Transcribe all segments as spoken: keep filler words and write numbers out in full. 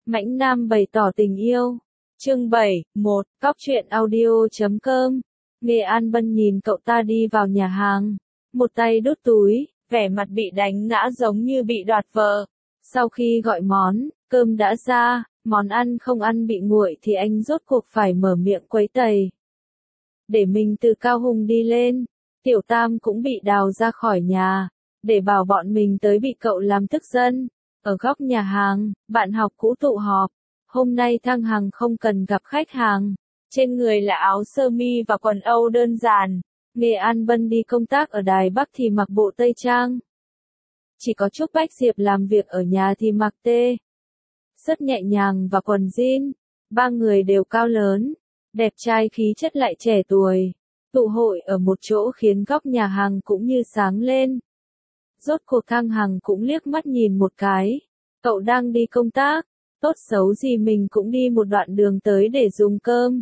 Mãnh Nam bày tỏ tình yêu. Chương bảy, một, Cóc truyện audio chấm com. Nghe An Bân nhìn cậu ta đi vào nhà hàng, một tay đút túi, vẻ mặt bị đánh ngã giống như bị đoạt vợ. Sau khi gọi món, cơm đã ra, món ăn không ăn bị nguội thì anh rốt cuộc phải mở miệng quấy tày. Để mình từ Cao Hùng đi lên, Tiểu Tam cũng bị đào ra khỏi nhà, để bảo bọn mình tới bị cậu làm tức giận. Ở góc nhà hàng, bạn học cũ tụ họp. Hôm nay Thăng Hằng không cần gặp khách hàng. Trên người là áo sơ mi và quần âu đơn giản. Nghe An Bân đi công tác ở Đài Bắc thì mặc bộ tây trang. Chỉ có Trúc Bách Diệp làm việc ở nhà thì mặc tê. Rất nhẹ nhàng và quần jean. Ba người đều cao lớn, đẹp trai khí chất lại trẻ tuổi. Tụ hội ở một chỗ khiến góc nhà hàng cũng như sáng lên. Rốt cuộc Thăng Hằng cũng liếc mắt nhìn một cái. Cậu đang đi công tác, tốt xấu gì mình cũng đi một đoạn đường tới để dùng cơm.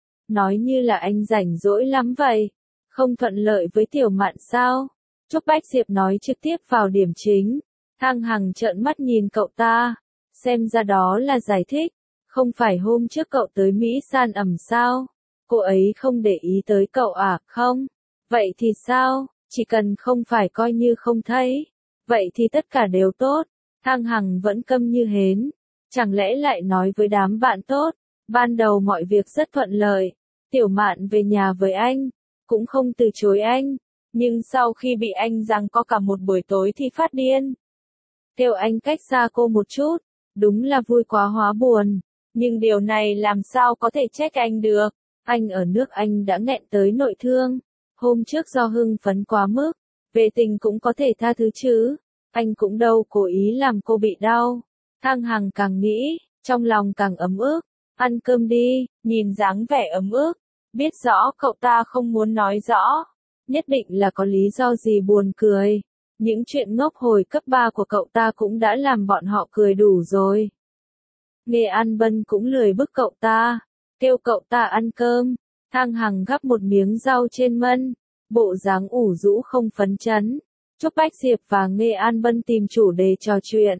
Nói như là anh rảnh rỗi lắm vậy. Không thuận lợi với Tiểu Mạn sao? Trúc Bách Diệp nói trực tiếp vào điểm chính. Thăng Hằng trợn mắt nhìn cậu ta. Xem ra đó là giải thích. Không phải hôm trước cậu tới Mỹ san ẩm sao? Cô ấy không để ý tới cậu à, không? Vậy thì sao? Chỉ cần không phải coi như không thấy. Vậy thì tất cả đều tốt. Thăng Hằng vẫn câm như hến. Chẳng lẽ lại nói với đám bạn tốt. Ban đầu mọi việc rất thuận lợi. Tiểu Mạn về nhà với anh. Cũng không từ chối anh. Nhưng sau khi bị anh giằng co cả một buổi tối thì phát điên. Kêu anh cách xa cô một chút. Đúng là vui quá hóa buồn. Nhưng điều này làm sao có thể trách anh được. Anh ở nước Anh đã nghẹn tới nội thương. Hôm trước do hưng phấn quá mức. Về tình cũng có thể tha thứ chứ. Anh cũng đâu cố ý làm cô bị đau. Thăng Hằng càng nghĩ, trong lòng càng ấm ức. Ăn cơm đi, nhìn dáng vẻ ấm ức. Biết rõ cậu ta không muốn nói rõ. Nhất định là có lý do gì buồn cười. Những chuyện ngốc hồi cấp ba của cậu ta cũng đã làm bọn họ cười đủ rồi. Nghe An Bân cũng lười bức cậu ta. Kêu cậu ta ăn cơm. Thăng Hằng gắp một miếng rau trên mân. Bộ dáng ủ rũ không phấn chấn. Trúc Bách Diệp và Nghe An Bân tìm chủ đề trò chuyện.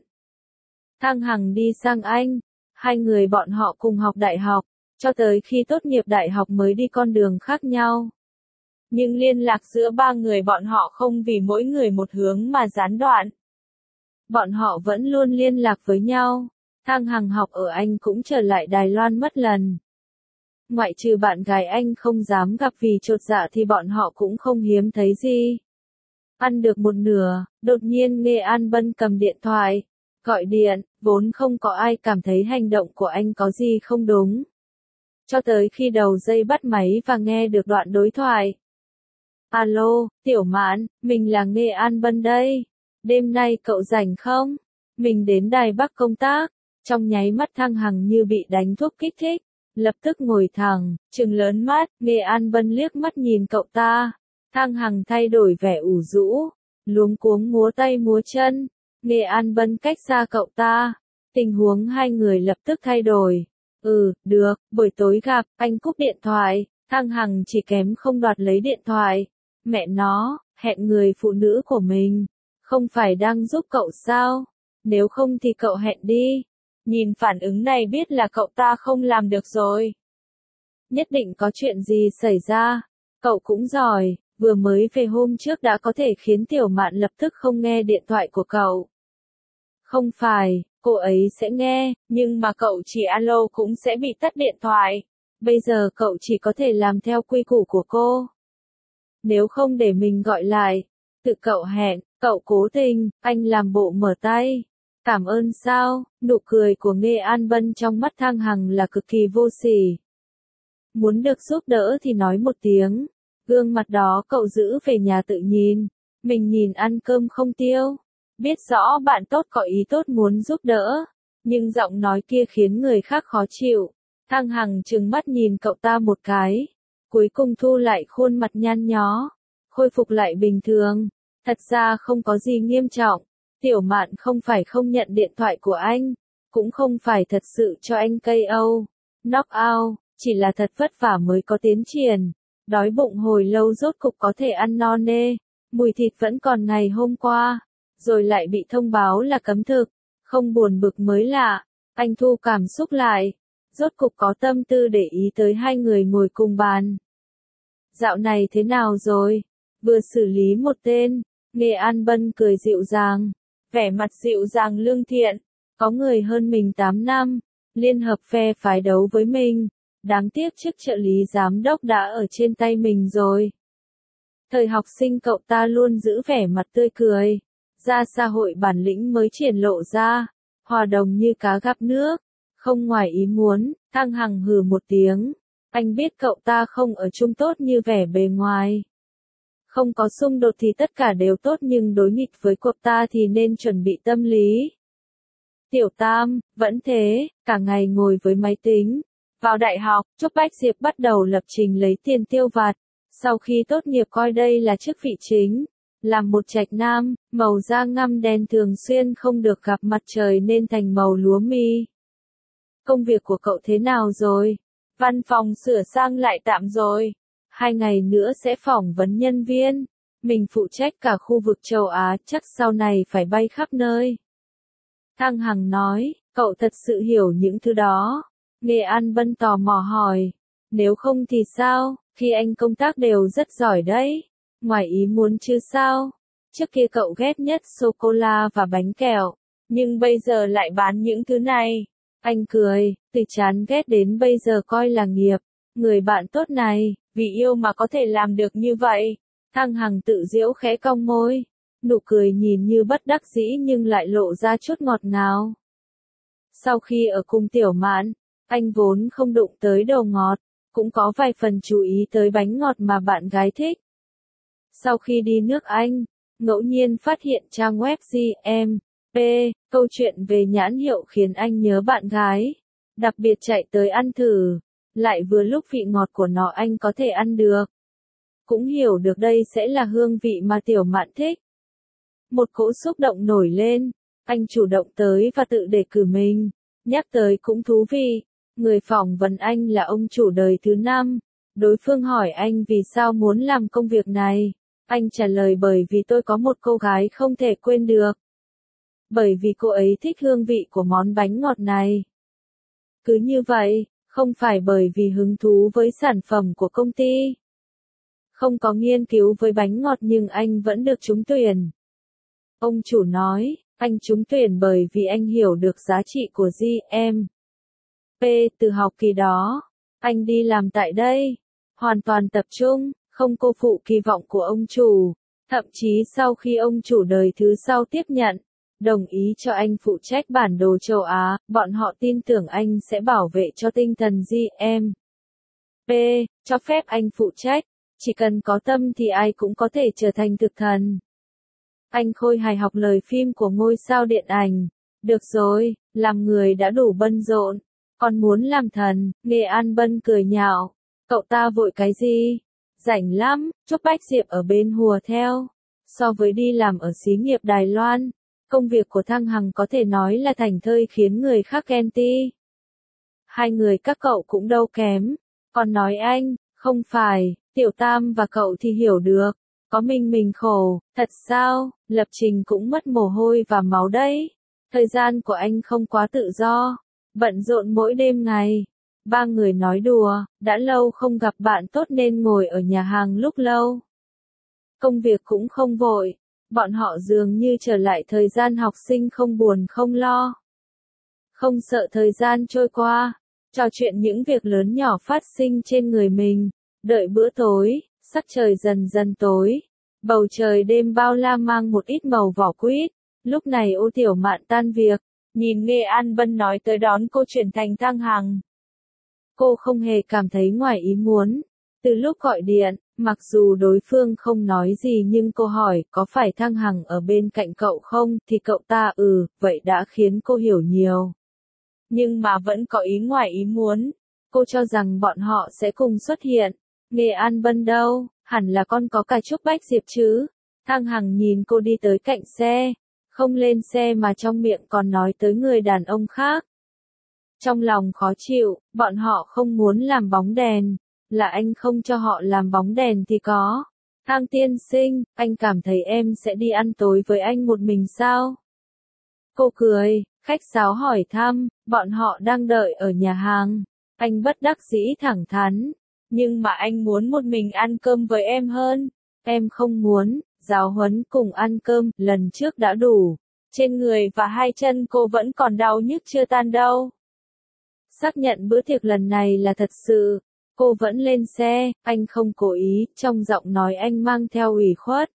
Thăng Hằng đi sang Anh. Hai người bọn họ cùng học đại học. Cho tới khi tốt nghiệp đại học mới đi con đường khác nhau. Nhưng liên lạc giữa ba người bọn họ không vì mỗi người một hướng mà gián đoạn. Bọn họ vẫn luôn liên lạc với nhau. Thăng Hằng học ở Anh cũng trở lại Đài Loan mất lần. Ngoại trừ bạn gái anh không dám gặp vì chột dạ thì bọn họ cũng không hiếm thấy gì. Ăn được một nửa, đột nhiên Nghe An Bân cầm điện thoại. Gọi điện, vốn không có ai cảm thấy hành động của anh có gì không đúng. Cho tới khi đầu dây bắt máy và nghe được đoạn đối thoại. Alo, Tiểu Mạn, mình là Nghe An Bân đây. Đêm nay cậu rảnh không? Mình đến Đài Bắc công tác. Trong nháy mắt Thăng Hằng như bị đánh thuốc kích thích. Lập tức ngồi thẳng, trừng lớn mắt, Nghe An Bân liếc mắt nhìn cậu ta. Thăng Hằng thay đổi vẻ ủ rũ, luống cuống múa tay múa chân. Nghe An Bân cách xa cậu ta. Tình huống hai người lập tức thay đổi. Ừ, được, buổi tối gặp, anh cúp điện thoại. Thăng Hằng chỉ kém không đoạt lấy điện thoại. Mẹ nó, hẹn người phụ nữ của mình. Không phải đang giúp cậu sao? Nếu không thì cậu hẹn đi. Nhìn phản ứng này biết là cậu ta không làm được rồi. Nhất định có chuyện gì xảy ra. Cậu cũng giỏi, vừa mới về hôm trước đã có thể khiến Tiểu Mạn lập tức không nghe điện thoại của cậu. Không phải, cô ấy sẽ nghe, nhưng mà cậu chỉ alo cũng sẽ bị tắt điện thoại. Bây giờ cậu chỉ có thể làm theo quy củ của cô. Nếu không để mình gọi lại, tự cậu hẹn, cậu cố tình, anh làm bộ mở tay. Cảm ơn sao, nụ cười của Nghe An Bân trong mắt Thăng Hằng là cực kỳ vô sỉ. Muốn được giúp đỡ thì nói một tiếng. Gương mặt đó cậu giữ về nhà tự nhìn. Mình nhìn ăn cơm không tiêu. Biết rõ bạn tốt có ý tốt muốn giúp đỡ. Nhưng giọng nói kia khiến người khác khó chịu. Thăng Hằng trừng mắt nhìn cậu ta một cái. Cuối cùng thu lại khuôn mặt nhăn nhó. Khôi phục lại bình thường. Thật ra không có gì nghiêm trọng. Tiểu Mạn không phải không nhận điện thoại của anh, cũng không phải thật sự cho anh ca o, knock out, chỉ là thật vất vả mới có tiến triển. Đói bụng hồi lâu rốt cục có thể ăn no nê, mùi thịt vẫn còn ngày hôm qua, rồi lại bị thông báo là cấm thực, không buồn bực mới lạ. Anh thu cảm xúc lại, rốt cục có tâm tư để ý tới hai người ngồi cùng bàn. Dạo này thế nào rồi? Vừa xử lý một tên, Nghệ An Bân cười dịu dàng, vẻ mặt dịu dàng lương thiện, có người hơn mình tám năm, liên hợp phe phái đấu với mình, đáng tiếc chức trợ lý giám đốc đã ở trên tay mình rồi. Thời học sinh cậu ta luôn giữ vẻ mặt tươi cười, ra xã hội bản lĩnh mới triển lộ ra, hòa đồng như cá gặp nước, không ngoài ý muốn. Thăng Hằng hừ một tiếng, anh biết cậu ta không ở chung tốt như vẻ bề ngoài. Không có xung đột thì tất cả đều tốt, nhưng đối nghịch với cậu ta thì nên chuẩn bị tâm lý. Tiểu Tam, vẫn thế, cả ngày ngồi với máy tính. Vào đại học, Trúc Bách Diệp bắt đầu lập trình lấy tiền tiêu vặt. Sau khi tốt nghiệp coi đây là chức vị chính. Làm một trạch nam, màu da ngăm đen thường xuyên không được gặp mặt trời nên thành màu lúa mi. Công việc của cậu thế nào rồi? Văn phòng sửa sang lại tạm rồi. Hai ngày nữa sẽ phỏng vấn nhân viên. Mình phụ trách cả khu vực châu Á, chắc sau này phải bay khắp nơi. Thăng Hằng nói, cậu thật sự hiểu những thứ đó. Nghệ An Bân tò mò hỏi, nếu không thì sao, khi anh công tác đều rất giỏi đấy. Ngoài ý muốn chứ sao? Trước kia cậu ghét nhất sô-cô-la và bánh kẹo, nhưng bây giờ lại bán những thứ này. Anh cười, từ chán ghét đến bây giờ coi là nghiệp. Người bạn tốt này, vì yêu mà có thể làm được như vậy. Thăng Hằng tự giễu khẽ cong môi. Nụ cười nhìn như bất đắc dĩ nhưng lại lộ ra chút ngọt ngào. Sau khi ở cùng Tiểu Mạn, anh vốn không đụng tới đồ ngọt, cũng có vài phần chú ý tới bánh ngọt mà bạn gái thích. Sau khi đi nước Anh, ngẫu nhiên phát hiện trang web giê em pê, câu chuyện về nhãn hiệu khiến anh nhớ bạn gái. Đặc biệt chạy tới ăn thử, lại vừa lúc vị ngọt của nó anh có thể ăn được. Cũng hiểu được đây sẽ là hương vị mà Tiểu Mạn thích. Một cỗ xúc động nổi lên, anh chủ động tới và tự đề cử mình. Nhắc tới cũng thú vị, người phỏng vấn anh là ông chủ đời thứ năm. Đối phương hỏi anh vì sao muốn làm công việc này. Anh trả lời bởi vì tôi có một cô gái không thể quên được. Bởi vì cô ấy thích hương vị của món bánh ngọt này. Cứ như vậy, không phải bởi vì hứng thú với sản phẩm của công ty. Không có nghiên cứu với bánh ngọt nhưng anh vẫn được trúng tuyển. Ông chủ nói, anh trúng tuyển bởi vì anh hiểu được giá trị của giê em pê từ học kỳ đó. Anh đi làm tại đây, hoàn toàn tập trung, không cô phụ kỳ vọng của ông chủ. Thậm chí sau khi ông chủ đời thứ sau tiếp nhận, đồng ý cho anh phụ trách bản đồ châu Á, bọn họ tin tưởng anh sẽ bảo vệ cho tinh thần giê em pê, cho phép anh phụ trách. Chỉ cần có tâm thì ai cũng có thể trở thành thực thần. Anh khôi hài học lời phim của ngôi sao điện ảnh. Được rồi, làm người đã đủ bận rộn, còn muốn làm thần. Nghệ An Bân cười nhạo. Cậu ta vội cái gì? Rảnh lắm. Trúc Bách Diệp ở bên hùa theo. So với đi làm ở xí nghiệp Đài Loan, công việc của Thăng Hằng có thể nói là thành thơi khiến người khác ghen tị. Hai người các cậu cũng đâu kém. Còn nói anh, không phải, Tiểu Tam và cậu thì hiểu được. Có mình mình khổ, thật sao, lập trình cũng mất mồ hôi và máu đấy. Thời gian của anh không quá tự do, bận rộn mỗi đêm ngày. Ba người nói đùa, đã lâu không gặp bạn tốt nên ngồi ở nhà hàng lúc lâu. Công việc cũng không vội, bọn họ dường như trở lại thời gian học sinh không buồn không lo. Không sợ thời gian trôi qua, trò chuyện những việc lớn nhỏ phát sinh trên người mình, đợi bữa tối. Sắc trời dần dần tối, bầu trời đêm bao la mang một ít màu vỏ quýt. Lúc này Ô Tiểu Mạn tan việc, nhìn Nghệ An Bân nói tới đón cô chuyển thành Thăng Hằng. Cô không hề cảm thấy ngoài ý muốn. Từ lúc gọi điện, mặc dù đối phương không nói gì nhưng cô hỏi có phải Thăng Hằng ở bên cạnh cậu không, thì cậu ta ừ, vậy đã khiến cô hiểu nhiều. Nhưng mà vẫn có ý ngoài ý muốn. Cô cho rằng bọn họ sẽ cùng xuất hiện. Nghệ An Bân đâu, hẳn là con có cả Trúc Bách Diệp chứ. Thăng Hằng nhìn cô đi tới cạnh xe, không lên xe mà trong miệng còn nói tới người đàn ông khác. Trong lòng khó chịu, bọn họ không muốn làm bóng đèn, là anh không cho họ làm bóng đèn thì có. Thang tiên sinh, anh cảm thấy em sẽ đi ăn tối với anh một mình sao? Cô cười, Khách sáo hỏi thăm, bọn họ đang đợi ở nhà hàng. Anh bất đắc dĩ thẳng thắn. Nhưng mà anh muốn một mình ăn cơm với em hơn. Em không muốn, giáo huấn cùng ăn cơm, lần trước đã đủ. Trên người và hai chân cô vẫn còn đau nhức chưa tan đâu. Xác nhận bữa tiệc lần này là thật sự. Cô vẫn lên xe, anh không cố ý, trong giọng nói anh mang theo ủy khuất.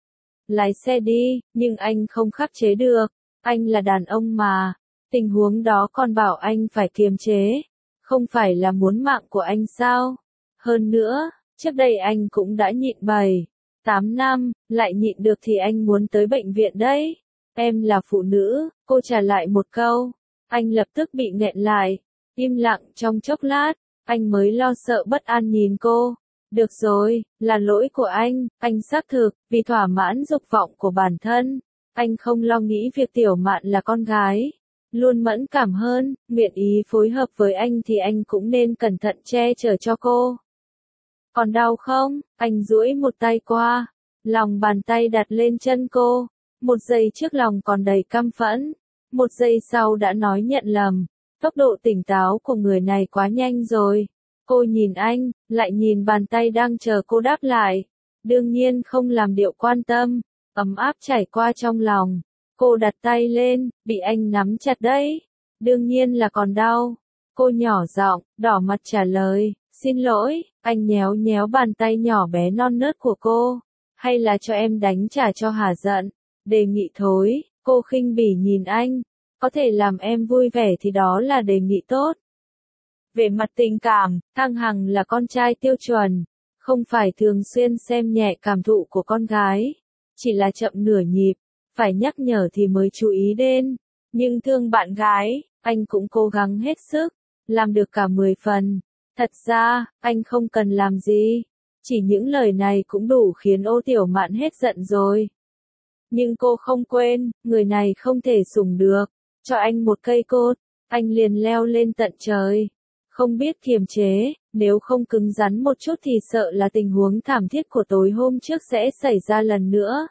Lái xe đi, nhưng anh không khắc chế được. Anh là đàn ông mà. Tình huống đó còn bảo anh phải kiềm chế. Không phải là muốn mạng của anh sao? Hơn nữa, trước đây anh cũng đã nhịn bảy, tám năm, lại nhịn được thì anh muốn tới bệnh viện đấy. Em là phụ nữ, cô trả lại một câu. Anh lập tức bị nghẹn lại. Im lặng trong chốc lát, anh mới lo sợ bất an nhìn cô. Được rồi, là lỗi của anh, anh xác thực, vì thỏa mãn dục vọng của bản thân. Anh không lo nghĩ việc Tiểu Mạn là con gái. Luôn mẫn cảm hơn, nguyện ý phối hợp với anh thì anh cũng nên cẩn thận che chở cho cô. Còn đau không? Anh duỗi một tay qua. Lòng bàn tay đặt lên chân cô. Một giây trước lòng còn đầy căm phẫn. Một giây sau đã nói nhận lầm. Tốc độ tỉnh táo của người này quá nhanh rồi. Cô nhìn anh, lại nhìn bàn tay đang chờ cô đáp lại. Đương nhiên không làm điệu quan tâm. Ấm áp chảy qua trong lòng. Cô đặt tay lên, bị anh nắm chặt đấy. Đương nhiên là còn đau. Cô nhỏ giọng, đỏ mặt trả lời. Xin lỗi, anh nhéo nhéo bàn tay nhỏ bé non nớt của cô. Hay là cho em đánh trả cho hả giận. Đề nghị thối, cô khinh bỉ nhìn anh. Có thể làm em vui vẻ thì đó là đề nghị tốt. Về mặt tình cảm, Thăng Hằng là con trai tiêu chuẩn. Không phải thường xuyên xem nhẹ cảm thụ của con gái. Chỉ là chậm nửa nhịp. Phải nhắc nhở thì mới chú ý đến. Nhưng thương bạn gái, anh cũng cố gắng hết sức. Làm được cả mười phần. Thật ra, anh không cần làm gì. Chỉ những lời này cũng đủ khiến Ô Tiểu Mạn hết giận rồi. Nhưng cô không quên, người này không thể sủng được. Cho anh một cây cột, anh liền leo lên tận trời. Không biết kiềm chế, nếu không cứng rắn một chút thì sợ là tình huống thảm thiết của tối hôm trước sẽ xảy ra lần nữa.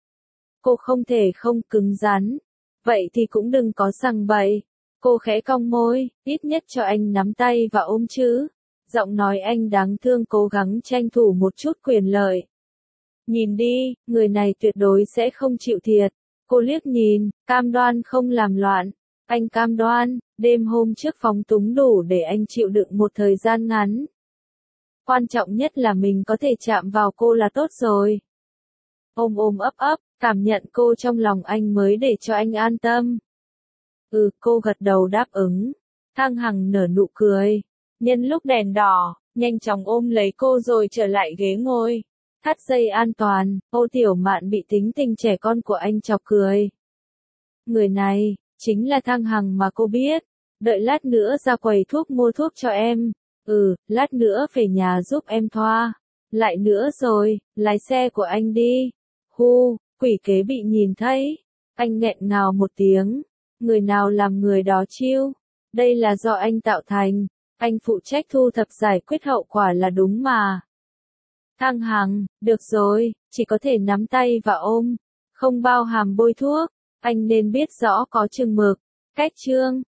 Cô không thể không cứng rắn. Vậy thì cũng đừng có sằng bậy. Cô khẽ cong môi, ít nhất cho anh nắm tay và ôm chứ. Giọng nói anh đáng thương cố gắng tranh thủ một chút quyền lợi. Nhìn đi, người này tuyệt đối sẽ không chịu thiệt. Cô liếc nhìn, cam đoan không làm loạn. Anh cam đoan, đêm hôm trước phóng túng đủ để anh chịu đựng một thời gian ngắn. Quan trọng nhất là mình có thể chạm vào cô là tốt rồi. Ôm ôm ấp ấp, cảm nhận cô trong lòng anh mới để cho anh an tâm. Ừ, cô gật đầu đáp ứng. Thăng Hằng nở nụ cười. Nhân lúc đèn đỏ, nhanh chóng ôm lấy cô rồi trở lại ghế ngồi. Thắt dây an toàn, Ô Tiểu Mạn bị tính tình trẻ con của anh chọc cười. Người này, chính là Thăng Hằng mà cô biết. Đợi lát nữa ra quầy thuốc mua thuốc cho em. Ừ, lát nữa về nhà giúp em thoa. Lại nữa rồi, lái xe của anh đi. Hu, quỷ kế bị nhìn thấy. Anh nghẹn ngào một tiếng. Người nào làm người đó chiêu. Đây là do anh tạo thành. Anh phụ trách thu thập giải quyết hậu quả là đúng mà. Thăng Hằng, được rồi, chỉ có thể nắm tay và ôm. Không bao hàm bôi thuốc. Anh nên biết rõ có chừng mực. Cách chương.